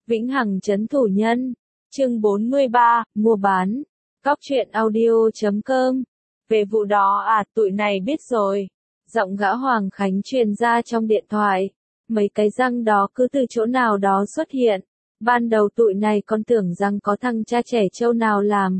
Vĩnh Hằng Trấn Thủ Nhân, chương 43, mua bán, Cóc truyện audio.com. Về vụ đó à, tụi này biết rồi. Giọng gã Hoàng Khánh truyền ra trong điện thoại. Mấy cái răng đó cứ từ chỗ nào đó xuất hiện. Ban đầu tụi này còn tưởng rằng có thằng cha trẻ trâu nào làm.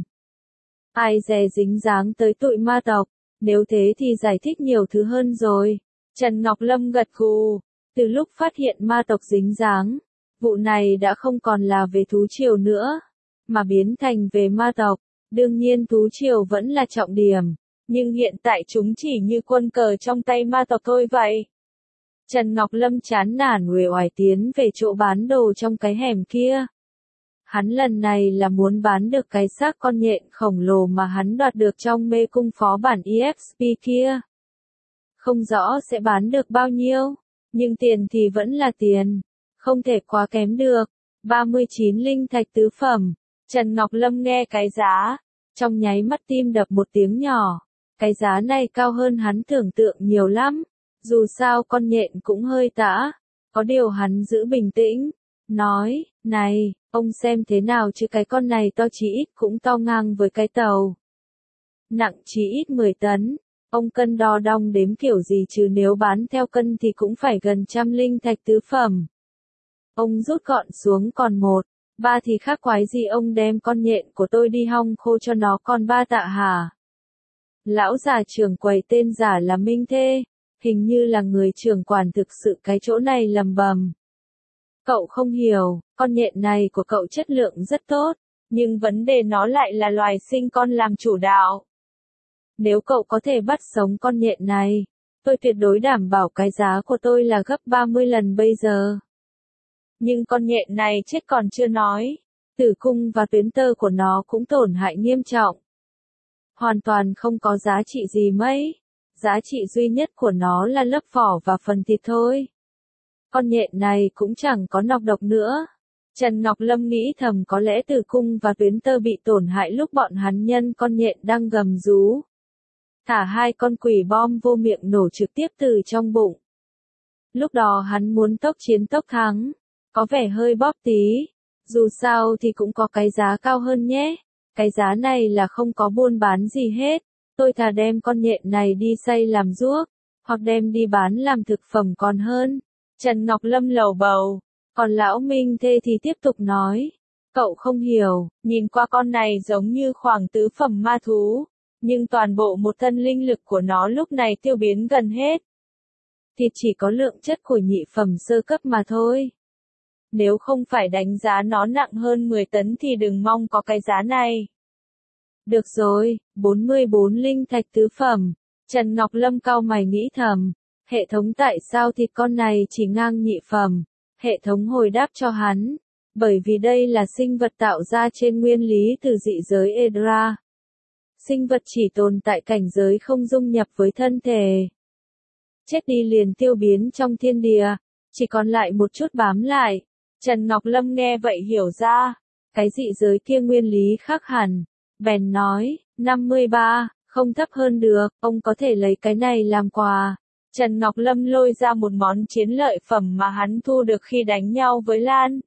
Ai dè dính dáng tới tụi ma tộc. Nếu thế thì giải thích nhiều thứ hơn rồi. Trần Ngọc Lâm gật gù. Từ lúc phát hiện ma tộc dính dáng, vụ này đã không còn là về thú triều nữa, mà biến thành về ma tộc. Đương nhiên thú triều vẫn là trọng điểm, nhưng hiện tại chúng chỉ như quân cờ trong tay ma tộc thôi vậy. Trần Ngọc Lâm chán nản uể oải tiến về chỗ bán đồ trong cái hẻm kia. Hắn lần này là muốn bán được cái xác con nhện khổng lồ mà hắn đoạt được trong mê cung phó bản EXP kia. Không rõ sẽ bán được bao nhiêu, nhưng tiền thì vẫn là tiền, không thể quá kém được. 39 linh thạch tứ phẩm. Trần Ngọc Lâm nghe cái giá, trong nháy mắt tim đập một tiếng nhỏ. Cái giá này cao hơn hắn tưởng tượng nhiều lắm. Dù sao con nhện cũng hơi tã. Có điều hắn giữ bình tĩnh, nói, này, ông xem thế nào chứ cái con này to chí ít cũng to ngang với cái tàu. Nặng chí ít 10 tấn. Ông cân đo đong đếm kiểu gì chứ nếu bán theo cân thì cũng phải gần 100 linh thạch tứ phẩm. Ông rút gọn xuống còn 1, 3 thì khác quái gì ông đem con nhện của tôi đi hong khô cho nó còn 3 tạ hả? Lão già trưởng quầy tên giả là Minh Thê, hình như là người trưởng quản thực sự cái chỗ này lầm bầm. Cậu không hiểu, con nhện này của cậu chất lượng rất tốt, nhưng vấn đề nó lại là loài sinh con làm chủ đạo. Nếu cậu có thể bắt sống con nhện này, tôi tuyệt đối đảm bảo cái giá của tôi là gấp 30 lần bây giờ. Nhưng con nhện này chết còn chưa nói, tử cung và tuyến tơ của nó cũng tổn hại nghiêm trọng. Hoàn toàn không có giá trị gì mấy, giá trị duy nhất của nó là lớp vỏ và phần thịt thôi. Con nhện này cũng chẳng có nọc độc nữa. Trần Ngọc Lâm nghĩ thầm có lẽ tử cung và tuyến tơ bị tổn hại lúc bọn hắn nhân con nhện đang gầm rú. Thả 2 con quỷ bom vô miệng nổ trực tiếp từ trong bụng. Lúc đó hắn muốn tốc chiến tốc thắng, có vẻ hơi bóp tí, dù sao thì cũng có cái giá cao hơn nhé. Cái giá này là không có buôn bán gì hết, tôi thà đem con nhện này đi xay làm ruốc, hoặc đem đi bán làm thực phẩm còn hơn. Trần Ngọc Lâm lầu bầu, còn lão Minh Thê thì tiếp tục nói, cậu không hiểu, nhìn qua con này giống như khoảng tứ phẩm ma thú. Nhưng toàn bộ một thân linh lực của nó lúc này tiêu biến gần hết. Thịt chỉ có lượng chất của nhị phẩm sơ cấp mà thôi. Nếu không phải đánh giá nó nặng hơn 10 tấn thì đừng mong có cái giá này. Được rồi, 44 linh thạch tứ phẩm. Trần Ngọc Lâm cau mày nghĩ thầm. Hệ thống tại sao thịt con này chỉ ngang nhị phẩm? Hệ thống hồi đáp cho hắn. Bởi vì đây là sinh vật tạo ra trên nguyên lý từ dị giới Edra. Sinh vật chỉ tồn tại cảnh giới không dung nhập với thân thể. Chết đi liền tiêu biến trong thiên địa, chỉ còn lại một chút bám lại. Trần Ngọc Lâm nghe vậy hiểu ra, cái dị giới kia nguyên lý khác hẳn. Bèn nói, 53, không thấp hơn được, ông có thể lấy cái này làm quà. Trần Ngọc Lâm lôi ra một món chiến lợi phẩm mà hắn thu được khi đánh nhau với Lan.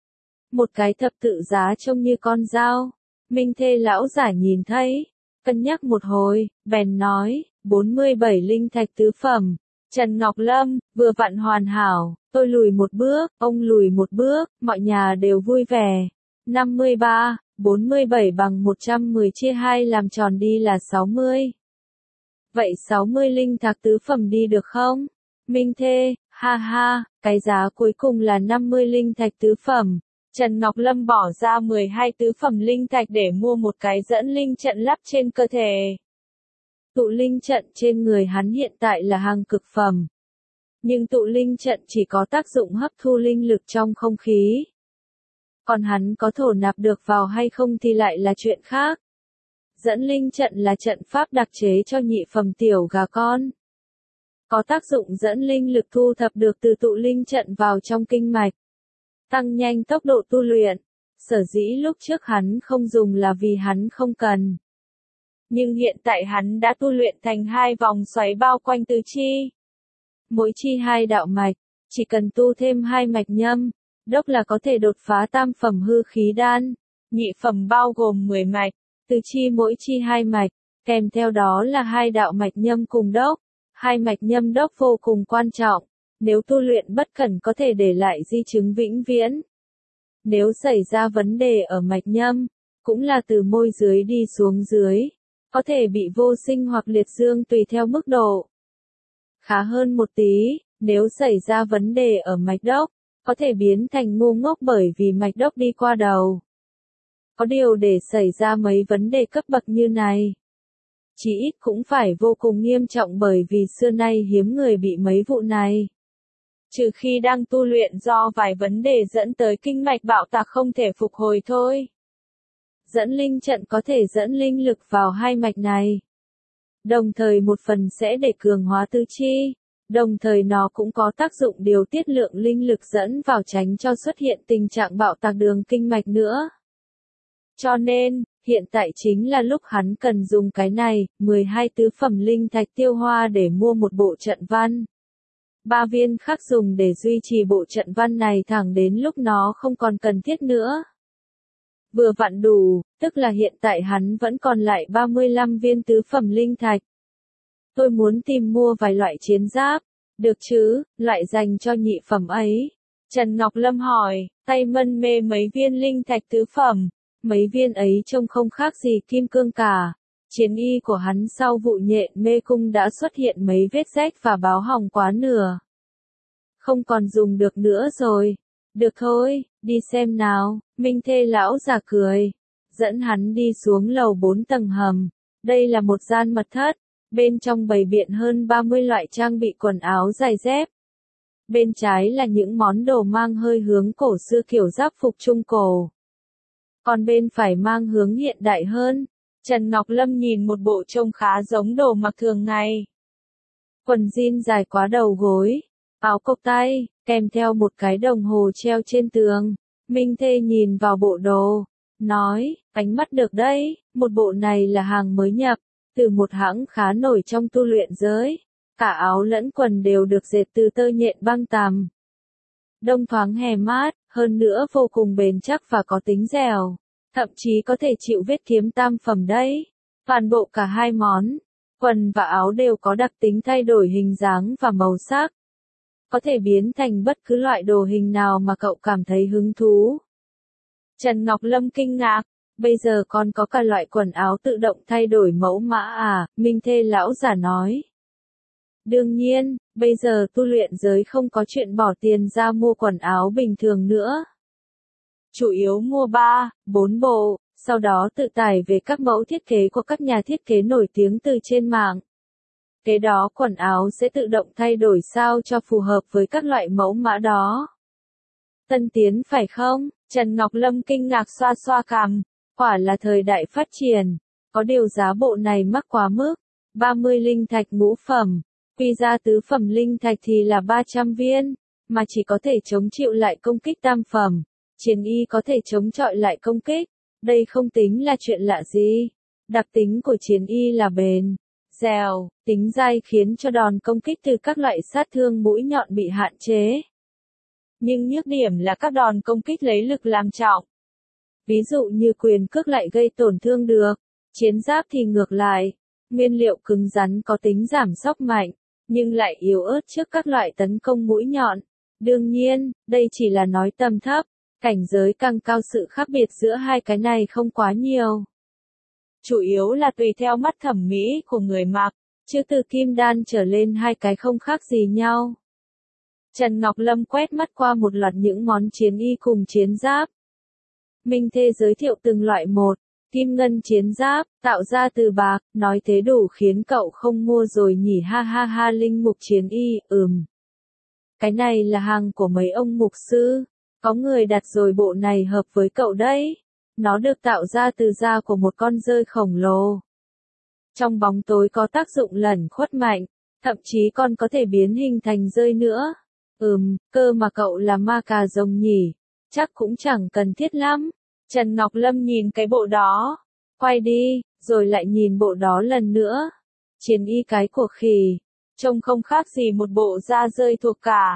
Một cái thập tự giá trông như con dao. Minh Thê lão giả nhìn thấy, cân nhắc một hồi, bèn nói, 47 linh thạch tứ phẩm. Trần Ngọc Lâm, vừa vặn hoàn hảo, tôi lùi một bước, ông lùi một bước, mọi nhà đều vui vẻ. 53, 47 bằng 110 chia 2 làm tròn đi là 60. Vậy 60 linh thạch tứ phẩm đi được không? Minh Thê, ha ha, cái giá cuối cùng là 50 linh thạch tứ phẩm. Trần Ngọc Lâm bỏ ra 12 tứ phẩm linh thạch để mua một cái dẫn linh trận lắp trên cơ thể. Tụ linh trận trên người hắn hiện tại là hàng cực phẩm. Nhưng tụ linh trận chỉ có tác dụng hấp thu linh lực trong không khí. Còn hắn có thổ nạp được vào hay không thì lại là chuyện khác. Dẫn linh trận là trận pháp đặc chế cho nhị phẩm tiểu gà con. Có tác dụng dẫn linh lực thu thập được từ tụ linh trận vào trong kinh mạch. Tăng nhanh tốc độ tu luyện. Sở dĩ lúc trước hắn không dùng là vì hắn không cần. Nhưng hiện tại hắn đã tu luyện thành 2 vòng xoáy bao quanh tứ chi. Mỗi chi 2 đạo mạch, chỉ cần tu thêm 2 mạch nhâm, Đốc là có thể đột phá tam phẩm hư khí đan. Nhị phẩm bao gồm 10 mạch, từ chi mỗi chi 2 mạch, kèm theo đó là 2 đạo mạch nhâm cùng đốc. 2 mạch nhâm đốc vô cùng quan trọng, nếu tu luyện bất cẩn có thể để lại di chứng vĩnh viễn. Nếu xảy ra vấn đề ở mạch nhâm, cũng là từ môi dưới đi xuống dưới, có thể bị vô sinh hoặc liệt dương tùy theo mức độ. Khá hơn một tí, nếu xảy ra vấn đề ở mạch đốc, có thể biến thành ngu ngốc bởi vì mạch đốc đi qua đầu. Có điều để xảy ra mấy vấn đề cấp bậc như này, chí ít cũng phải vô cùng nghiêm trọng bởi vì xưa nay hiếm người bị mấy vụ này. Trừ khi đang tu luyện do vài vấn đề dẫn tới kinh mạch bạo tạc không thể phục hồi thôi. Dẫn linh trận có thể dẫn linh lực vào 2 mạch này. Đồng thời một phần sẽ để cường hóa tứ chi, đồng thời nó cũng có tác dụng điều tiết lượng linh lực dẫn vào tránh cho xuất hiện tình trạng bạo tạc đường kinh mạch nữa. Cho nên, hiện tại chính là lúc hắn cần dùng cái này, 12 tứ phẩm linh thạch tiêu hoa để mua một bộ trận văn. 3 viên khác dùng để duy trì bộ trận văn này thẳng đến lúc nó không còn cần thiết nữa. Vừa vặn đủ, tức là hiện tại hắn vẫn còn lại 35 viên tứ phẩm linh thạch. Tôi muốn tìm mua vài loại chiến giáp, được chứ, loại dành cho nhị phẩm ấy. Trần Ngọc Lâm hỏi, tay mân mê mấy viên linh thạch tứ phẩm, mấy viên ấy trông không khác gì kim cương cả. Chiến y của hắn sau vụ nhện mê cung đã xuất hiện mấy vết rách và báo hỏng quá nửa. Không còn dùng được nữa rồi. Được thôi, đi xem nào, Minh Thê lão già cười. Dẫn hắn đi xuống lầu 4 tầng hầm. Đây là một gian mật thất. Bên trong bày biện hơn 30 loại trang bị quần áo giày dép. Bên trái là những món đồ mang hơi hướng cổ xưa kiểu giáp phục trung cổ. Còn bên phải mang hướng hiện đại hơn. Trần Ngọc Lâm nhìn một bộ trông khá giống đồ mặc thường ngày. Quần jean dài quá đầu gối, áo cộc tay, kèm theo một cái đồng hồ treo trên tường. Minh Thê nhìn vào bộ đồ, nói, ánh mắt được đấy, một bộ này là hàng mới nhập, từ một hãng khá nổi trong tu luyện giới. Cả áo lẫn quần đều được dệt từ tơ nhện băng tằm. Đông thoáng hè mát, hơn nữa vô cùng bền chắc và có tính dẻo. Thậm chí có thể chịu vết kiếm tam phẩm đấy. Toàn bộ cả 2 món, quần và áo đều có đặc tính thay đổi hình dáng và màu sắc. Có thể biến thành bất cứ loại đồ hình nào mà cậu cảm thấy hứng thú. Trần Ngọc Lâm kinh ngạc, bây giờ còn có cả loại quần áo tự động thay đổi mẫu mã à, Minh Thê lão giả nói. Đương nhiên, bây giờ tu luyện giới không có chuyện bỏ tiền ra mua quần áo bình thường nữa. Chủ yếu mua 3, 4 bộ, sau đó tự tải về các mẫu thiết kế của các nhà thiết kế nổi tiếng từ trên mạng. Kế đó quần áo sẽ tự động thay đổi sao cho phù hợp với các loại mẫu mã đó. Tân tiến phải không? Trần Ngọc Lâm kinh ngạc xoa xoa cằm, quả là thời đại phát triển, có điều giá bộ này mắc quá mức, 30 linh thạch ngũ phẩm, quy ra tứ phẩm linh thạch thì là 300 viên, mà chỉ có thể chống chịu lại công kích tam phẩm. Chiến y có thể chống chọi lại công kích, đây không tính là chuyện lạ gì. Đặc tính của chiến y là bền, dẻo, tính dai khiến cho đòn công kích từ các loại sát thương mũi nhọn bị hạn chế. Nhưng nhược điểm là các đòn công kích lấy lực làm trọng. Ví dụ như quyền cước lại gây tổn thương được, chiến giáp thì ngược lại, nguyên liệu cứng rắn có tính giảm sóc mạnh, nhưng lại yếu ớt trước các loại tấn công mũi nhọn. Đương nhiên, đây chỉ là nói tầm thấp. Cảnh giới càng cao sự khác biệt giữa hai cái này không quá nhiều. Chủ yếu là tùy theo mắt thẩm mỹ của người mặc, chứ từ kim đan trở lên hai cái không khác gì nhau. Trần Ngọc Lâm quét mắt qua một loạt những món chiến y cùng chiến giáp. Minh Thê giới thiệu từng loại một, kim ngân chiến giáp, tạo ra từ bạc, nói thế đủ khiến cậu không mua rồi nhỉ ha ha ha linh mục chiến y, Cái này là hàng của mấy ông mục sư. Có người đặt rồi bộ này hợp với cậu đấy. Nó được tạo ra từ da của một con dơi khổng lồ. Trong bóng tối có tác dụng lẩn khuất mạnh, thậm chí còn có thể biến hình thành dơi nữa. Cơ mà cậu là ma cà rồng nhỉ, chắc cũng chẳng cần thiết lắm. Trần Ngọc Lâm nhìn cái bộ đó, quay đi, rồi lại nhìn bộ đó lần nữa. Chiến y cái của khỉ, trông không khác gì một bộ da dơi thuộc cả.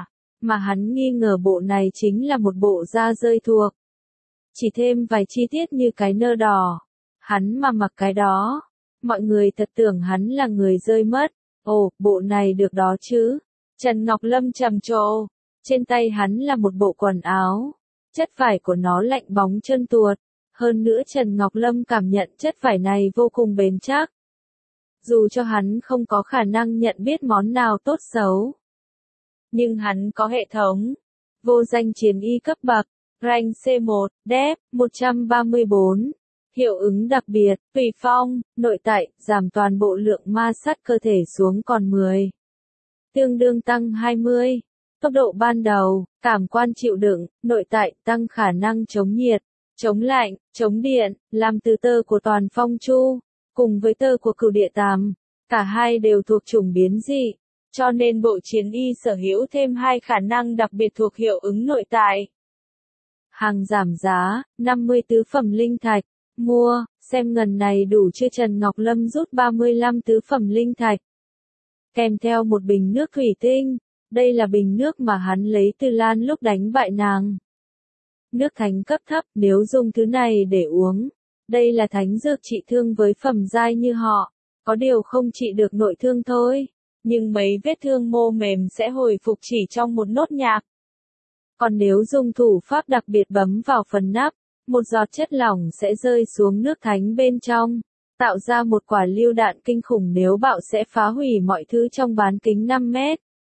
mà hắn nghi ngờ bộ này chính là một bộ da rơi thuộc. Chỉ thêm vài chi tiết như cái nơ đỏ. Hắn mà mặc cái đó, mọi người thật tưởng hắn là người rơi mất. Ồ, bộ này được đó chứ. Trần Ngọc Lâm trầm trồ. Trên tay hắn là một bộ quần áo. Chất vải của nó lạnh bóng trơn tuột. Hơn nữa Trần Ngọc Lâm cảm nhận chất vải này vô cùng bền chắc. Dù cho hắn không có khả năng nhận biết món nào tốt xấu. Nhưng hắn có hệ thống. Vô danh chiến y cấp bậc. Rank C1, Dep, 134. Hiệu ứng đặc biệt, tùy phong, nội tại, giảm toàn bộ lượng ma sát cơ thể xuống còn 10. Tương đương tăng 20. Tốc độ ban đầu, cảm quan chịu đựng, nội tại, tăng khả năng chống nhiệt, chống lạnh, chống điện, làm từ tơ của toàn phong chu, cùng với tơ của cửu địa tàm. Cả hai đều thuộc chủng biến dị, cho nên bộ chiến y sở hữu thêm hai khả năng đặc biệt thuộc hiệu ứng nội tại. Hàng giảm giá, 50 tứ phẩm linh thạch. Mua, xem ngần này đủ chưa? Trần Ngọc Lâm rút 35 tứ phẩm linh thạch. Kèm theo một bình nước thủy tinh. Đây là bình nước mà hắn lấy từ Lan lúc đánh bại nàng. Nước thánh cấp thấp, nếu dùng thứ này để uống. Đây là thánh dược trị thương với phẩm giai như họ. Có điều không trị được nội thương thôi. Nhưng mấy vết thương mô mềm sẽ hồi phục chỉ trong một nốt nhạc. Còn nếu dùng thủ pháp đặc biệt bấm vào phần nắp, một giọt chất lỏng sẽ rơi xuống nước thánh bên trong, tạo ra một quả lưu đạn kinh khủng nếu bạo sẽ phá hủy mọi thứ trong bán kính 5 mét.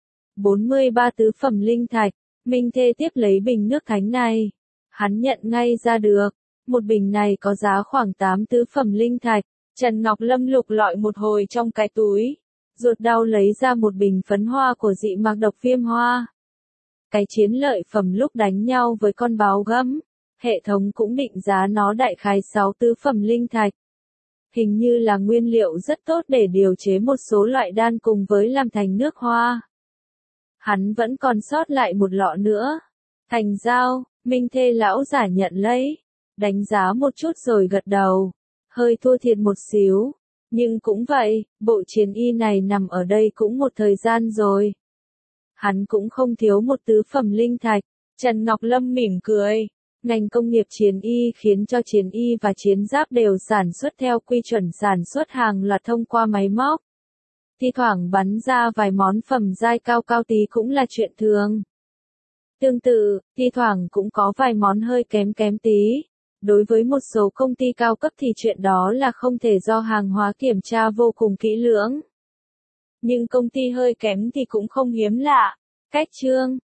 43 tứ phẩm linh thạch, Minh Thê tiếp lấy bình nước thánh này. Hắn nhận ngay ra được, một bình này có giá khoảng 8 tứ phẩm linh thạch. Trần Ngọc Lâm lục lọi một hồi trong cái túi, ruột đau lấy ra một bình phấn hoa của dị mạc độc viêm hoa. Cái chiến lợi phẩm lúc đánh nhau với con báo gấm, hệ thống cũng định giá nó đại khái 6 tứ phẩm linh thạch. Hình như là nguyên liệu rất tốt để điều chế một số loại đan cùng với làm thành nước hoa. Hắn vẫn còn sót lại một lọ nữa. Thành giao, Minh Thê lão giả nhận lấy, đánh giá một chút rồi gật đầu. Hơi thua thiệt một xíu, nhưng cũng vậy, bộ chiến y này nằm ở đây cũng một thời gian rồi. Hắn cũng không thiếu một tứ phẩm linh thạch. Trần Ngọc Lâm mỉm cười. Ngành công nghiệp chiến y khiến cho chiến y và chiến giáp đều sản xuất theo quy chuẩn sản xuất hàng loạt thông qua máy móc. Thi thoảng bắn ra vài món phẩm giai cao cao tí cũng là chuyện thường. Tương tự, thi thoảng cũng có vài món hơi kém kém tí. Đối với một số công ty cao cấp thì chuyện đó là không thể do hàng hóa kiểm tra vô cùng kỹ lưỡng. Nhưng công ty hơi kém thì cũng không hiếm lạ. Cách chương